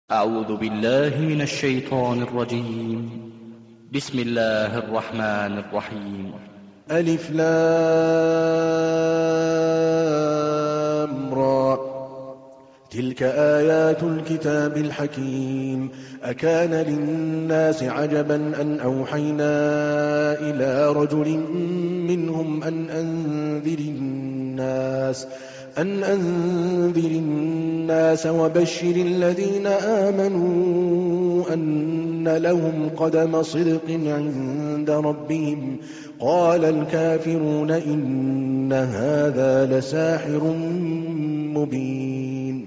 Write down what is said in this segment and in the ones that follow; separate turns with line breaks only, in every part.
أعوذ بالله من الشيطان الرجيم. بسم الله الرحمن الرحيم.
ألف لام را تلك آيات الكتاب الحكيم. أكان للناس عجبا أن أوحينا إلى رجل منهم أن أنذر الناس وبشر الذين آمنوا أن لهم قدم صدق عند ربهم. قال الكافرون إن هذا لساحر مبين.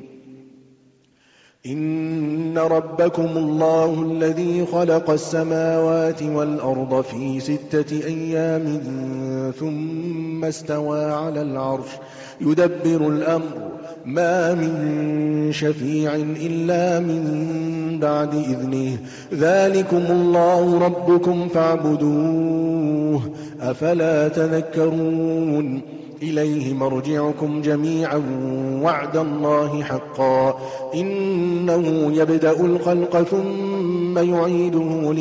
إن ربكم الله الذي خلق السماوات والأرض في 6 أيام ثم استوى على العرش يدبر الأمر ما من شفيع إلا من بعد إذنه. ذلكم الله ربكم فاعبدوه أفلا تذكرون. إليه مرجعكم جميعا وعد الله حقا إنه يبدأ الخلق ثم يعيده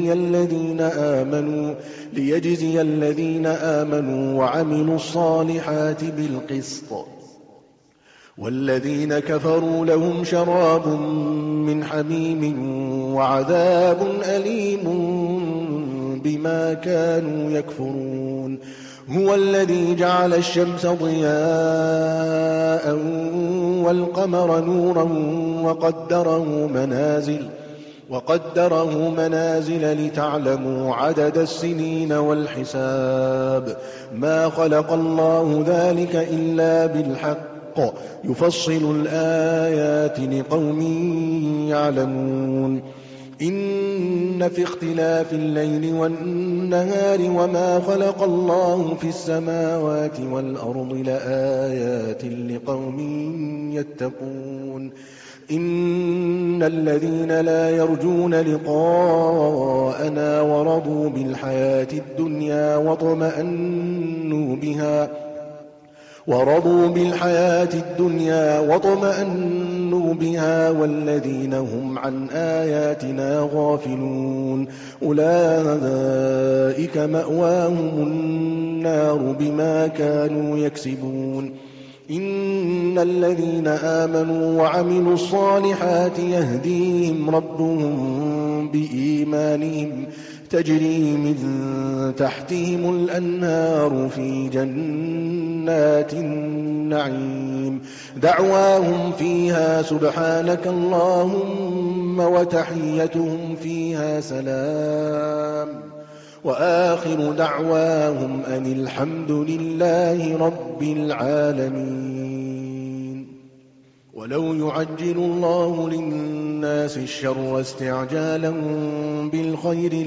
ليجزي الذين آمنوا وعملوا الصالحات بالقسط. والذين كفروا لهم شراب من حميم وعذاب أليم بما كانوا يكفرون. هو الذي جعل الشمس ضياء والقمر نورا وقدره منازل لتعلموا عدد السنين والحساب. ما خلق الله ذلك إلا بالحق يفصل الآيات لقوم يعلمون. إن في اختلاف الليل والنهار وما خلق الله في السماوات والأرض لآيات لقوم يتقون. إن الذين لا يرجون لقاءنا ورضوا بالحياة الدنيا واطمأنوا بها والذين هم عن آياتنا غافلون أولئك مأواهم النار بما كانوا يكسبون. إن الذين آمنوا وعملوا الصالحات يهديهم ربهم بإيمانهم تجري من تحتهم الأنهار في جنات النعيم. دعواهم فيها سبحانك اللهم وتحيتهم فيها سلام وآخر دعواهم أن الحمد لله رب العالمين. ولو يعجل الله للناس الشر استعجالهم بالخير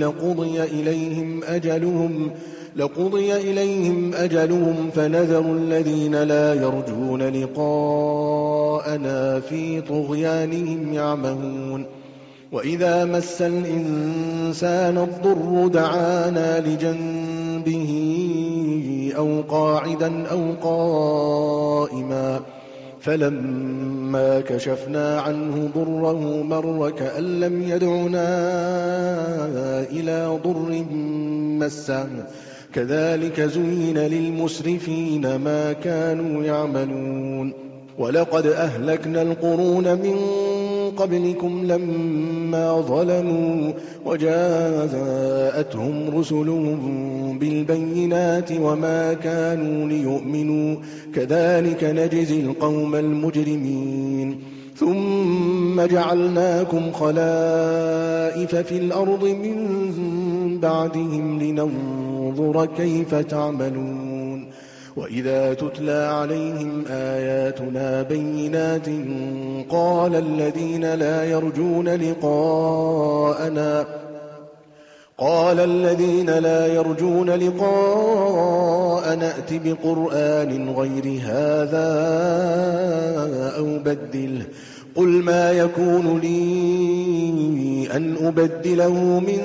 لقضي إليهم أجلهم فنذر الذين لا يرجون لقاءنا في طغيانهم يعمهون. وإذا مس الإنسان الضر دعانا لجنبه أو قاعدا أو قائما فلما كشفنا عنه ضره مر كأن لم يدعنا إلى ضر مسه كذلك زين للمسرفين ما كانوا يعملون. ولقد أهلكنا القرون من قبلكم لما ظلموا وجاءتهم رسلهم بالبينات وما كانوا ليؤمنوا كذلك نجزي القوم المجرمين. ثم جعلناكم خلائف في الأرض من بعدهم لننظر كيف تعملون. وإذا تتلى عليهم آياتنا بينات قال الذين لا يرجون لقاءنا ائت بقرآن غير هذا أو بدله. قل ما يكون لي أن أبدله من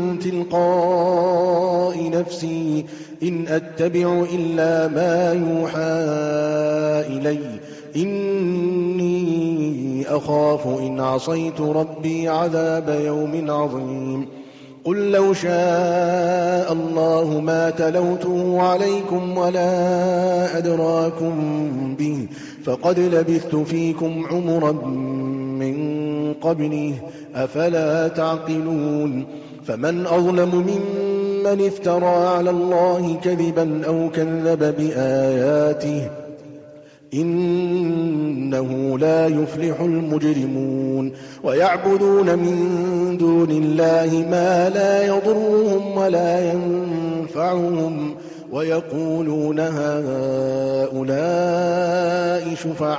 تلقاء نفسي إن أتبع إلا ما يوحى إلي إني أخاف إن عصيت ربي عذاب يوم عظيم قل لو شاء الله ما تلوته عليكم ولا أدراكم به فقد لبثت فيكم عمرا من قبله أفلا تعقلون فمن أظلم ممن افترى على الله كذبا أو كذب بآياته إنه لا يفلح المجرمون ويعبدون من دون الله ما لا يضرهم ولا ينفعهم ويقولون هؤلاء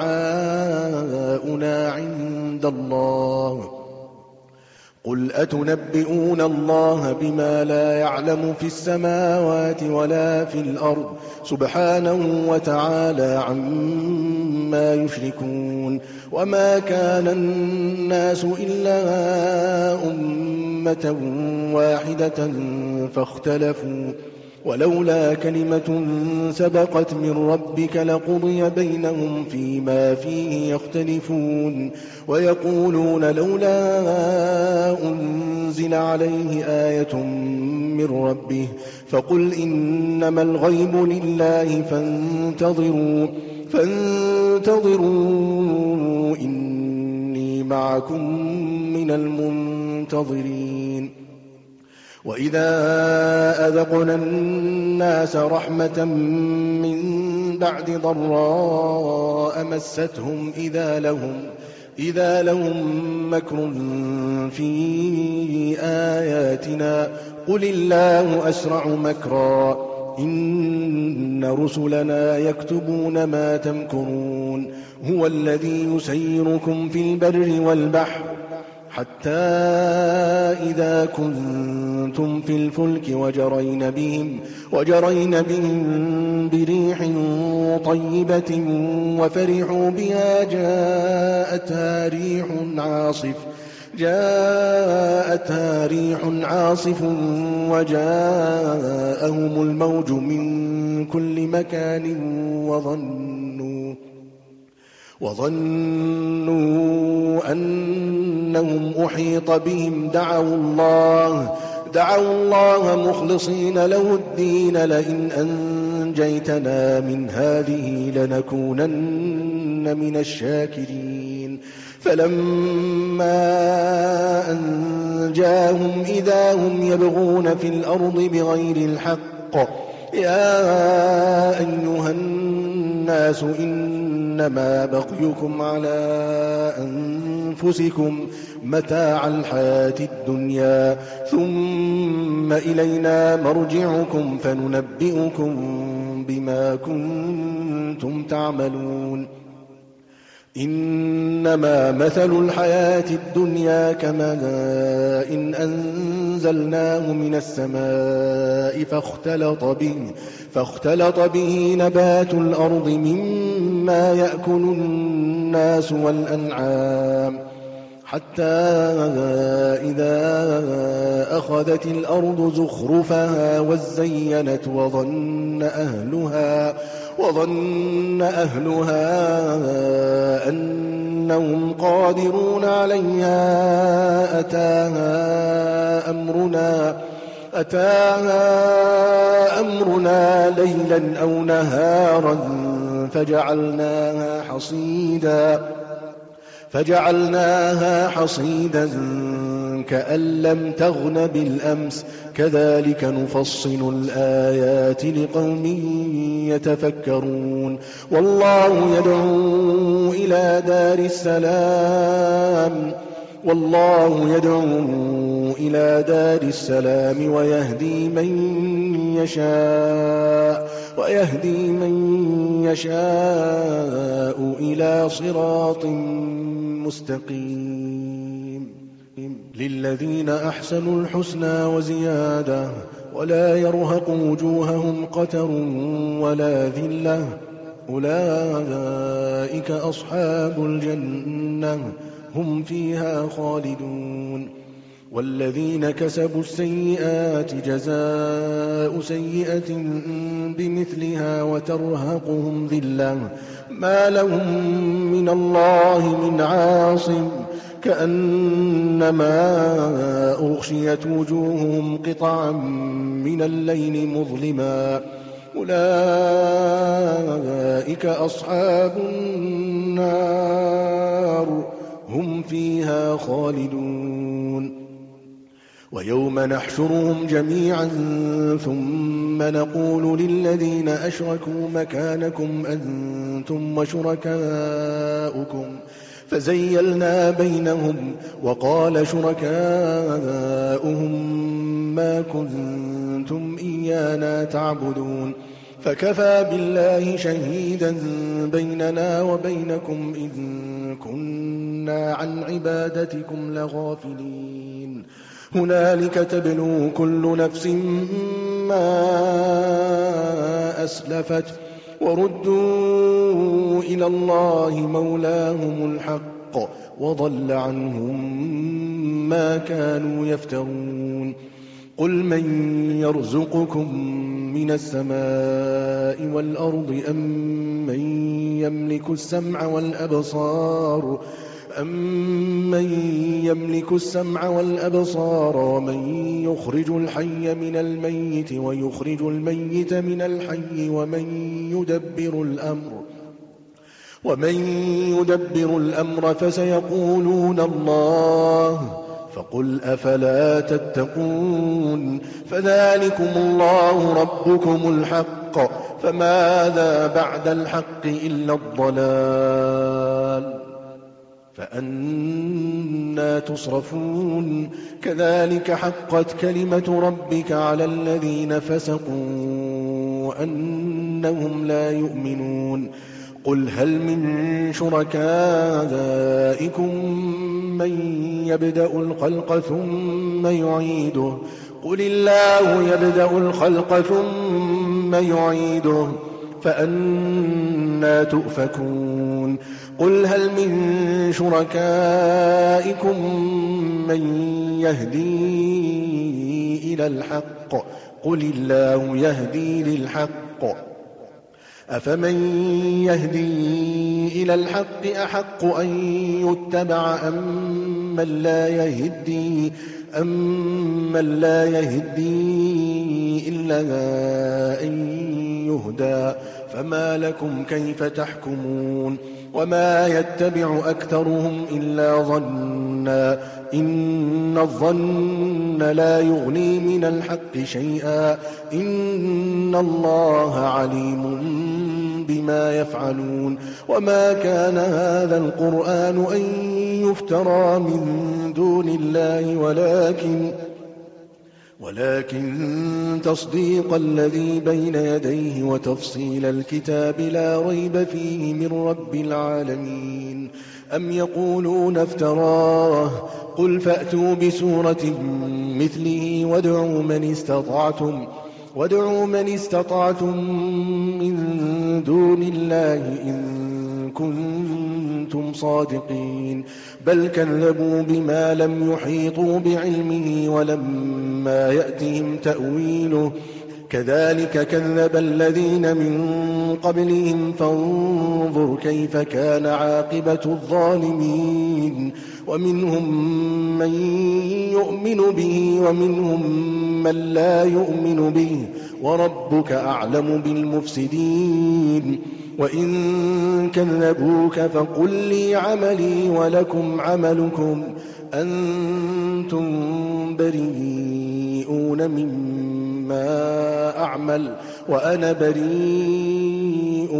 شفعاؤنا عند الله قل أتنبئون الله بما لا يعلم في السماوات ولا في الأرض سبحانه وتعالى عما يشركون وما كان الناس إلا أمة واحدة فاختلفوا ولولا كلمة سبقت من ربك لقضي بينهم فيما فيه يختلفون ويقولون لولا أنزل عليه آية من ربه فقل إنما الغيب لله فانتظروا إني معكم من المنتظرين وإذا أذقنا الناس رحمة من بعد ضراء مستهم إذا لهم مكر في آياتنا قل الله أسرع مكرا إن رسلنا يكتبون ما تمكرون هو الذي يسيركم في البر والبحر حتى إذا كنتم في الفلك وجرين بهم بريح طيبة وفرحوا بها جاءتها ريح عاصف وجاءهم الموج من كل مكان وظنوا أنهم أحيط بهم دعوا الله مخلصين له الدين لئن أنجيتنا من هذه لنكونن من الشاكرين فلما أنجاهم إذا هم يبغون في الأرض بغير الحق يا أيها الناس إنما بغيكم على أنفسكم متاع الحياة الدنيا ثم إلينا مرجعكم فننبئكم بما كنتم تعملون إنما مثل الحياة الدنيا كماء إن أنزلناه من السماء فاختلط به نبات الأرض مما يأكل الناس والأنعام حتى إذا أخذت الأرض زخرفها وزينت وظن أهلها أنهم قادرون عليها أتاها أمرنا ليلا أو نهارا فجعلناها حصيدا كأن لم تغن بالأمس كذلك نفصل الآيات لقوم يتفكرون والله يدعو إلى دار السلام ويهدي من يشاء إلى صراط مستقيم للذين أحسنوا الحسنى وزيادة ولا يرهق وجوههم قتر ولا ذلة أولئك أصحاب الجنة هم فيها خالدون والذين كسبوا السيئات جزاء سيئة بمثلها وترهقهم ذلة ما لهم من الله من عاصم كأنما أغشيت وجوههم قطعا من الليل مظلما أولئك أصحاب النار هم فيها خالدون ويوم نحشرهم جميعا ثم نقول للذين أشركوا مكانكم أنتم وشركاؤكم فزيلنا بينهم وقال شركاؤهم ما كنتم إيانا تعبدون فكفى بالله شهيدا بيننا وبينكم إذ كنا عن عبادتكم لغافلين هنالك تبلو كل نفس ما أسلفت وردوا إلى الله مولاهم الحق وضل عنهم ما كانوا يفترون قل من يرزقكم من السماء والأرض أم من يملك السمع والأبصار ومن يخرج الحي من الميت ويخرج الميت من الحي ومن يدبر الأمر فسيقولون الله فقل أفلا تتقون فذلكم الله ربكم الحق فماذا بعد الحق إلا الضلال فأنى تصرفون كذلك حقت كلمة ربك على الذين فسقوا أنهم لا يؤمنون قل هل من شركائكم من يبدأ الخلق ثم يعيده قل الله يبدأ الخلق ثم يعيده فأنى تؤفكون قل هل من شركائكم من يهدي إلى الحق قل الله يهدي للحق أفمن يهدي إلى الحق أحق أن يتبع أمن لا يهدي إلا أن يهدى فما لكم كيف تحكمون وما يتبع أكثرهم إلا ظنا إن الظن لا يغني من الحق شيئا إن الله عليم بما يفعلون وما كان هذا القرآن أن يفترى من دون الله ولكن تصديق الذي بين يديه وتفصيل الكتاب لا ريب فيه من رب العالمين أم يقولون افتراه قل فأتوا بسورة مثله وادعوا من استطعتم من دون الله إن كنتم صادقين بل كذبوا بما لم يحيطوا بعلمه ولما يأتهم تأويله كذلك كذب الذين من قبلهم فانظر كيف كان عاقبة الظالمين ومنهم من يؤمن به ومنهم من لا يؤمن به وربك أعلم بالمفسدين وإن كذبوك فقل لي عملي ولكم عملكم أنتم بريئون مما أعمل وأنا بريء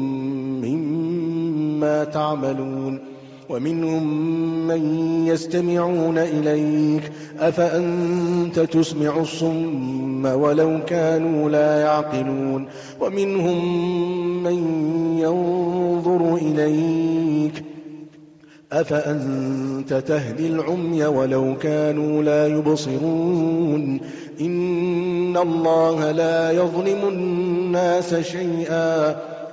مما تعملون ومنهم من يستمعون إليك أفأنت تسمع الصم ولو كانوا لا يعقلون ومنهم من ينظر إليك أفأنت تهدي العمي ولو كانوا لا يبصرون إن الله لا يظلم الناس شيئا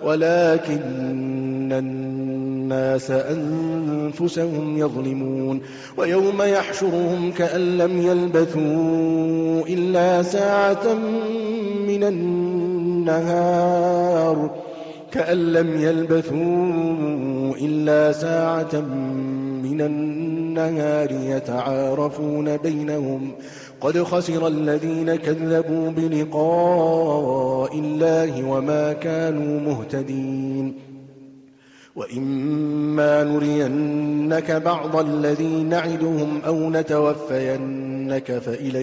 ولكن الناس أنفسهم يظلمون ويوم يحشرهم كأن لم يلبثوا إلا ساعة من النهار كأن لم يلبثوا إلا ساعة من النهار يتعارفون بينهم قد خسر الذين كذبوا بلقاء الله وما كانوا مهتدين. وإما نرينك بعض الذي نعدهم أو نتوفينك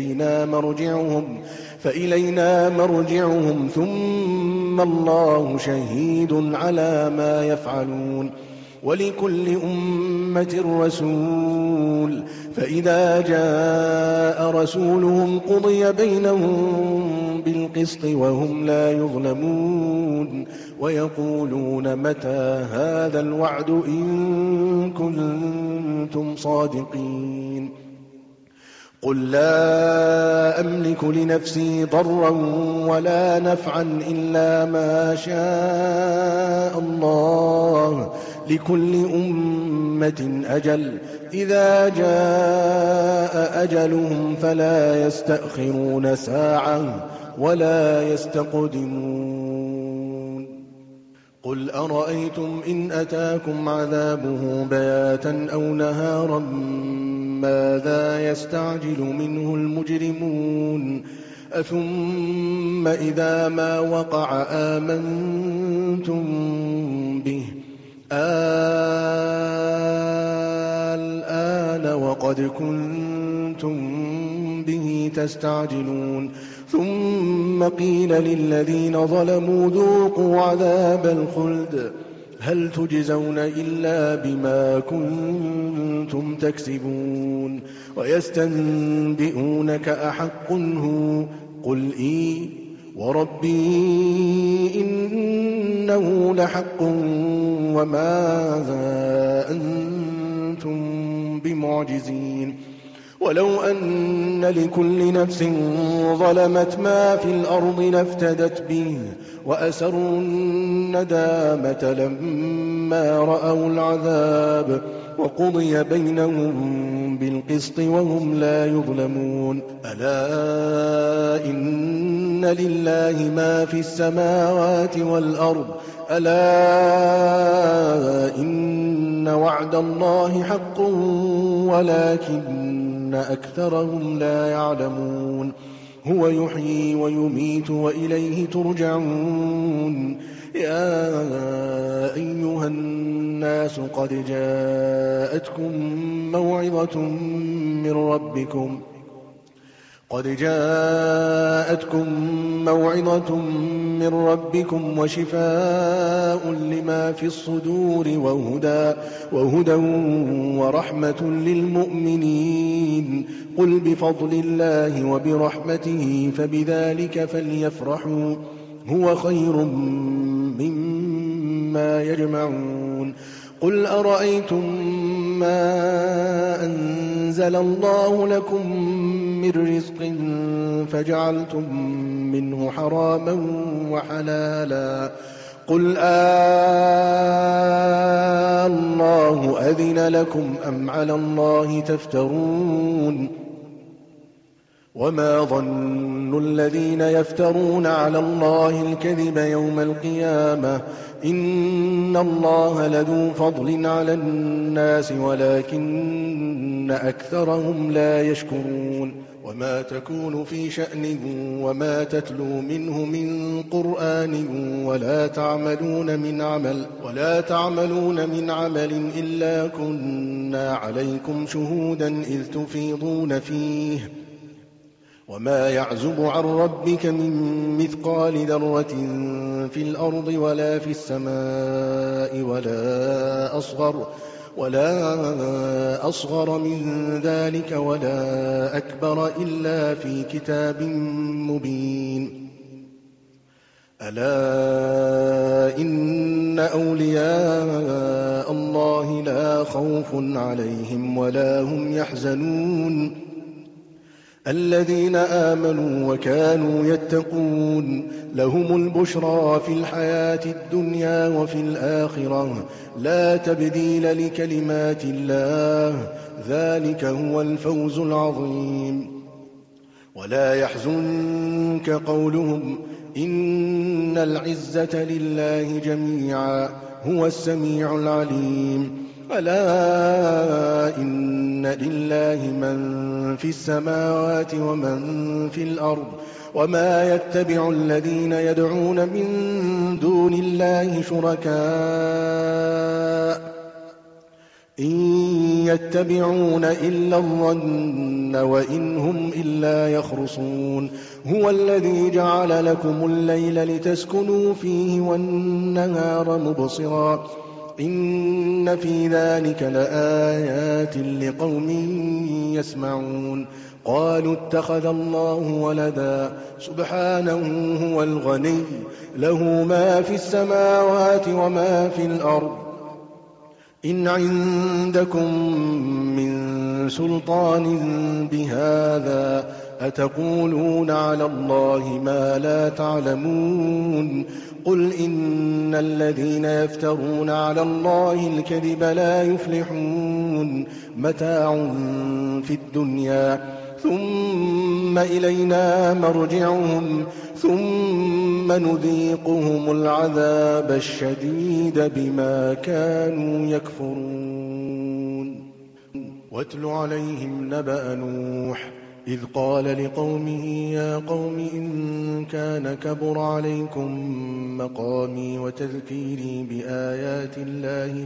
فإلينا مرجعهم ثم الله شهيد على ما يفعلون. ولكل أمة رسول فإذا جاء رسولهم قضي بينهم بالقسط وهم لا يظلمون. ويقولون متى هذا الوعد إن كنتم صادقين. قل لا أملك لنفسي ضرا ولا نفعا إلا ما شاء الله لكل أمة أجل إذا جاء أجلهم فلا يستأخرون ساعة ولا يستقدمون. قل أرأيتم إن أتاكم عذابه بياتا أو نهارا ماذا يستعجل منه المجرمون أثم إذا ما وقع آمنتم به الآن وقد كنتم به تستعجلون. ثم قيل للذين ظلموا ذوقوا عذاب الخلد هل تجزون إلا بما كنتم تكسبون. ويستنبئونك أحق هو قل إي وربي إنه لحق وما أنتم بمعجزين. ولو أن لكل نفس ظلمت ما في الأرض لافتدت به وأسروا الندامة لما رأوا العذاب وقضي بينهم بالقسط وهم لا يظلمون. ألا إن لله ما في السماوات والأرض ألا إن وعد الله حق ولكن أكثرهم لا يعلمون. هو يحيي ويميت وإليه ترجعون. يا أيها الناس قد جاءتكم موعظة من ربكم وشفاء لما في الصدور وهدى ورحمة للمؤمنين. قل بفضل الله وبرحمته فبذلك فليفرحوا هو خير مما يجمعون. قل أرأيتم ما أنزل الله لكم من رزق فجعلتم منه حراما وحلالا قل الله أذن لكم أم على الله تفترون. وما ظن الذين يفترون على الله الكذب يوم القيامة إن الله لذو فضل على الناس ولكن أكثرهم لا يشكرون. وما تكون في شأن وما تتلو منه من قرآن ولا تعملون من عمل إلا كنا عليكم شهودا إذ تفيضون فيه. وما يعزب عن ربك من مثقال ذرة في الأرض ولا في السماء ولا أصغر من ذلك ولا أكبر إلا في كتاب مبين. ألا إن أولياء الله لا خوف عليهم ولا هم يحزنون الذين آمنوا وكانوا يتقون لهم البشرى في الحياة الدنيا وفي الآخرة لا تبديل لكلمات الله ذلك هو الفوز العظيم. ولا يحزنك قولهم إن العزة لله جميعا هو السميع العليم ألا إن لله من في السماوات ومن في الأرض وما يتبع الذين يدعون من دون الله شركاء إن يتبعون إلا الظن وإن هم إلا يخرصون هو الذي جعل لكم الليل لتسكنوا فيه والنهار مبصرا إن في ذلك لآيات لقوم يسمعون قالوا اتخذ الله ولدا سبحانه هو الغني له ما في السماوات وما في الأرض إن عندكم من سلطان بهذا أتقولون على الله ما لا تعلمون قل إن الذين يفترون على الله الكذب لا يفلحون متاع في الدنيا ثم إلينا مرجعهم ثم نذيقهم العذاب الشديد بما كانوا يكفرون واتل عليهم نبأ نوح إذ قال لقومه يا قوم إن كان كبر عليكم مقامي وتذكيري بآيات الله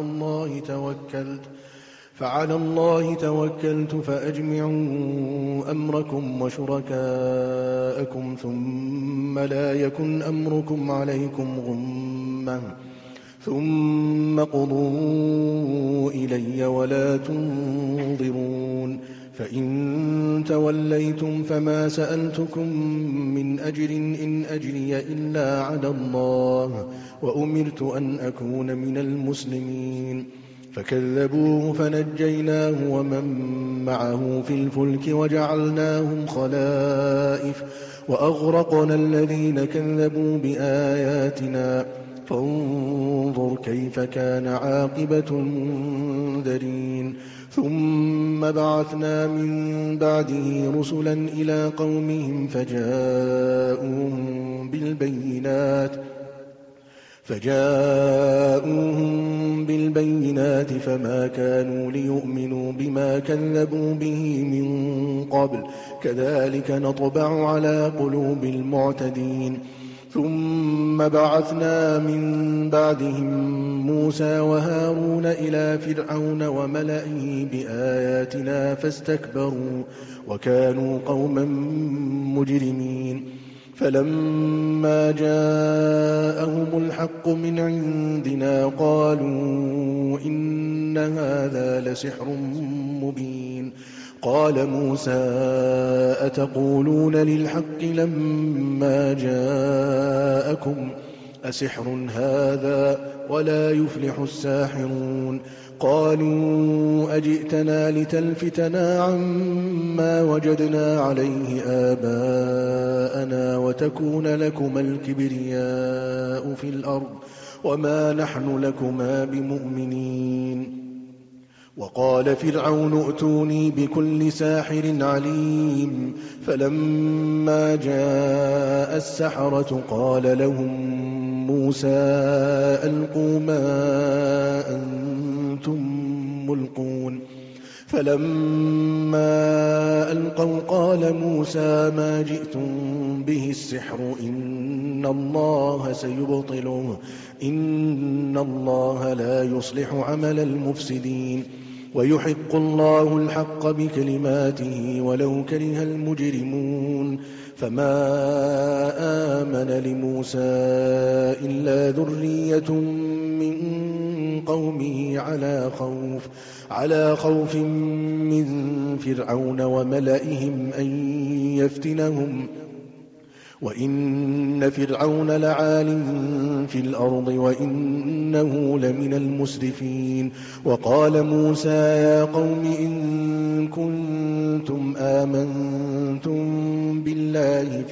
فعلى الله توكلت فأجمعوا أمركم وشركاءكم ثم لا يكن أمركم عليكم غمة ثم قضوا إلي ولا تنظرون فإن توليتم فما سألتكم من أجر إن أجري إلا على الله وأمرت أن أكون من المسلمين فكذبوه فنجيناه ومن معه في الفلك وجعلناهم خلائف وأغرقنا الذين كذبوا بآياتنا فانظر كيف كان عاقبة المنذرين ثم بعثنا من بعده رسلا إلى قومهم فجاءوهم بالبينات فما كانوا ليؤمنوا بما كذبوا به من قبل كذلك نطبع على قلوب المعتدين ثم بعثنا من بعدهم موسى وهارون إلى فرعون وملئه بآياتنا فاستكبروا وكانوا قوما مجرمين فلما جاءهم الحق من عندنا قالوا إن هذا لسحر مبين قال موسى أتقولون للحق لما جاءكم أسحر هذا ولا يفلح الساحرون قالوا أجئتنا لتلفتنا عما وجدنا عليه آباءنا وتكون لكما الكبرياء في الأرض وما نحن لكما بمؤمنين وقال فرعون ائتوني بكل ساحر عليم فلما جاء السحرة قال لهم موسى ألقوا ما أنتم ملقون فلما ألقوا قال موسى ما جئتم به السحر إن الله سيبطله إن الله لا يصلح عمل المفسدين ويحق الله الحق بكلماته ولو كره المجرمون فما آمن لموسى إلا ذرية من قومه على خوف من فرعون وملئهم أن يفتنهم وإن فرعون لعال في الأرض وإنه لمن المسرفين وقال موسى يا قوم إن كنتم آمنتم بالله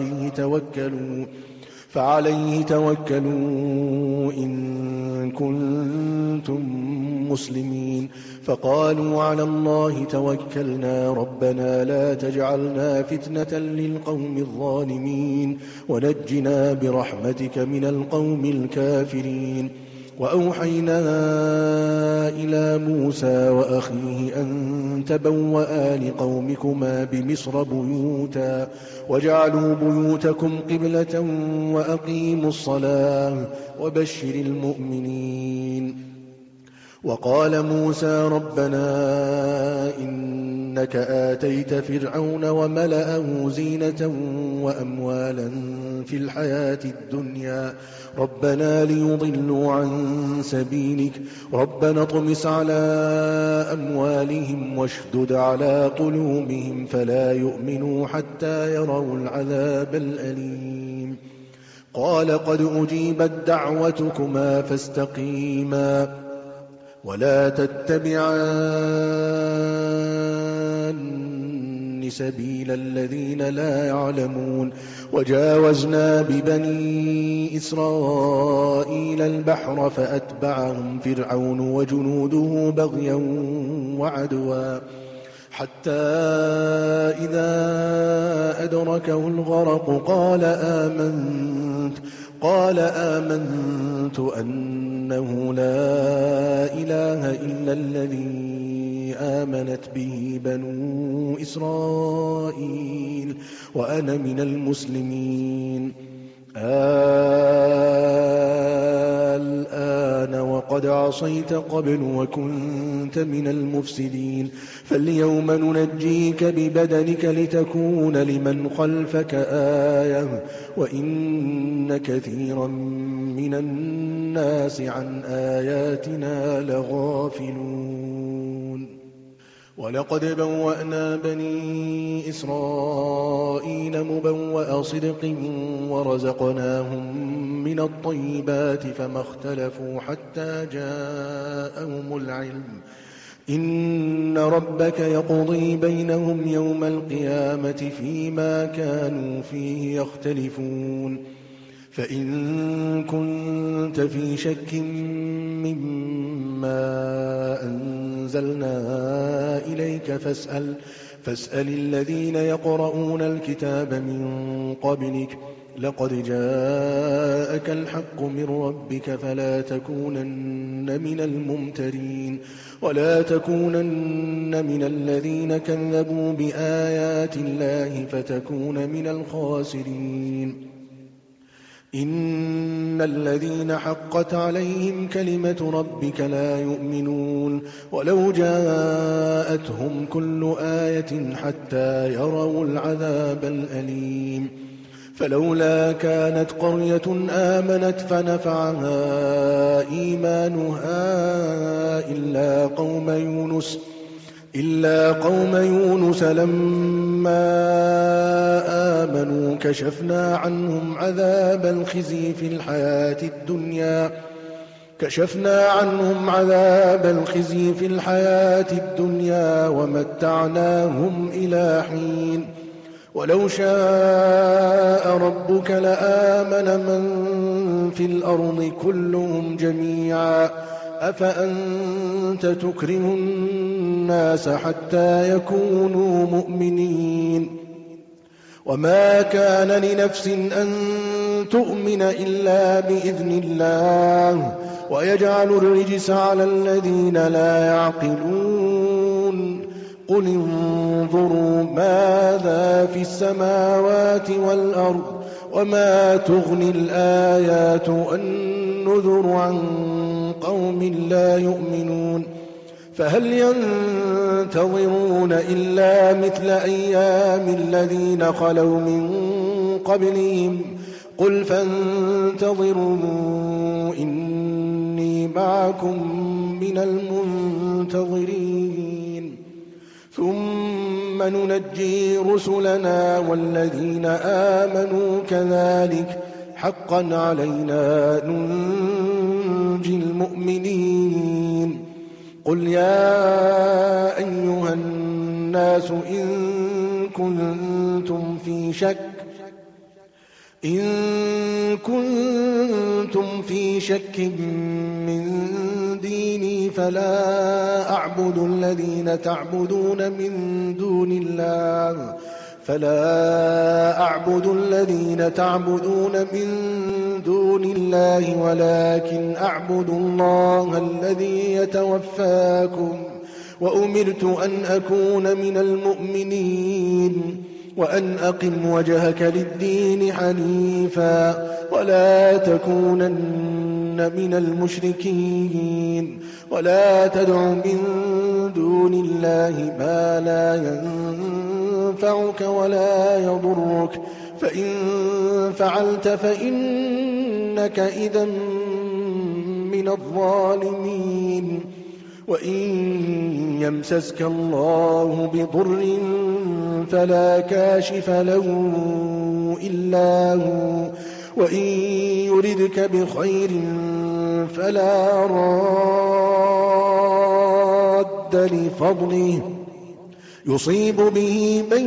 فعليه توكلوا إن كنتم مسلمين فقالوا على الله توكلنا ربنا لا تجعلنا فتنة للقوم الظالمين ونجنا برحمتك من القوم الكافرين. وأوحينا إلى موسى وأخيه أن تبوأ لقومكما بمصر بيوتا واجعلوا بيوتكم قبلة وأقيموا الصلاة وبشر المؤمنين. وقال موسى ربنا إنك آتيت فرعون وملأه زينة وأموالا في الحياة الدنيا ربنا ليضلوا عن سبيلك ربنا اطمس على أموالهم واشدد على قلوبهم فلا يؤمنوا حتى يروا العذاب الأليم. قال قد أجيبت دعوتكما فاستقيما ولا تتبعان سبيل الذين لا يعلمون. وجاوزنا ببني إسرائيل البحر فأتبعهم فرعون وجنوده بغيا وعدوا حتى إذا أدركه الغرق قال آمنت أنه لا إله إلا الذي آمنت به بنو إسرائيل وأنا من المسلمين. الآن وقد عصيت قبل وكنت من المفسدين فاليوم ننجيك ببدنك لتكون لمن خلفك آية وإن كثيرا من الناس عن آياتنا لغافلون. ولقد بوأنا بني إسرائيل مبوأ صدق ورزقناهم من الطيبات فما اختلفوا حتى جاءهم العلم إن ربك يقضي بينهم يوم القيامة فيما كانوا فيه يختلفون. فإن كنت في شك مما أنزلنا إليك فاسأل الذين يقرؤون الكتاب من قبلك لقد جاءك الحق من ربك فلا تكونن من الممترين ولا تكونن من الذين كذبوا بآيات الله فتكون من الخاسرين. إن الذين حقت عليهم كلمة ربك لا يؤمنون ولو جاءتهم كل آية حتى يروا العذاب الأليم. فلولا كانت قرية آمنت فنفعها إيمانها إلا قوم يونس لما آمنوا كشفنا عنهم عذاب الخزي في الحياة الدنيا ومتعناهم إلى حين. ولو شاء ربك لآمن من في الأرض كلهم جميعا أفأنت تكره الناس حتى يكونوا مؤمنين. وما كان لنفس أن تؤمن إلا بإذن الله ويجعل الرجس على الذين لا يعقلون. قل انظروا ماذا في السماوات والأرض وما تغني الآيات والنذر عن قوم لا يؤمنون. فهل ينتظرون إلا مثل أيام الذين خلوا من قبلهم قل فانتظروا إني معكم من المنتظرين ثم ننجي رسلنا والذين آمنوا كذلك حقا علينا ننجي المؤمنين. قل يا أيها الناس إن إن كنتم في شك من ديني فلا أعبد الذين تعبدون من دون الله ولكن أعبد الله الذي يتوفاكم وأمرت أن أكون من المؤمنين وأن أقم وجهك للدين حنيفا ولا تكونن من المشركين ولا تدع من دون الله ما لا ينفعك ولا يضرك فإن فعلت فإنك إذا من الظالمين وإن يمسسك الله بضر فلا كاشف له إلا هو وإن يردك بخير فلا راد لفضله يصيب به من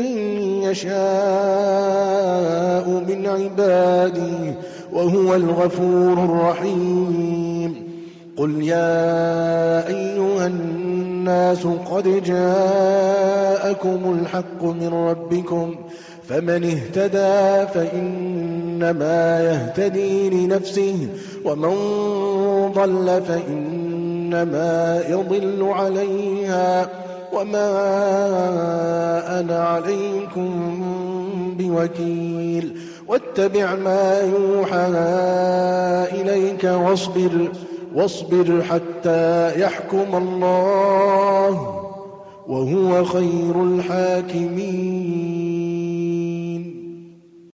يشاء من عباده وهو الغفور الرحيم قل يا أيها الناس قد جاءكم الحق من ربكم فمن اهتدى فإنما يهتدي لنفسه ومن ضل فإنما يضل عليها وما أنا عليكم بوكيل واتبع ما يوحى إليك واصبر حتى يحكم الله وهو خير الحاكمين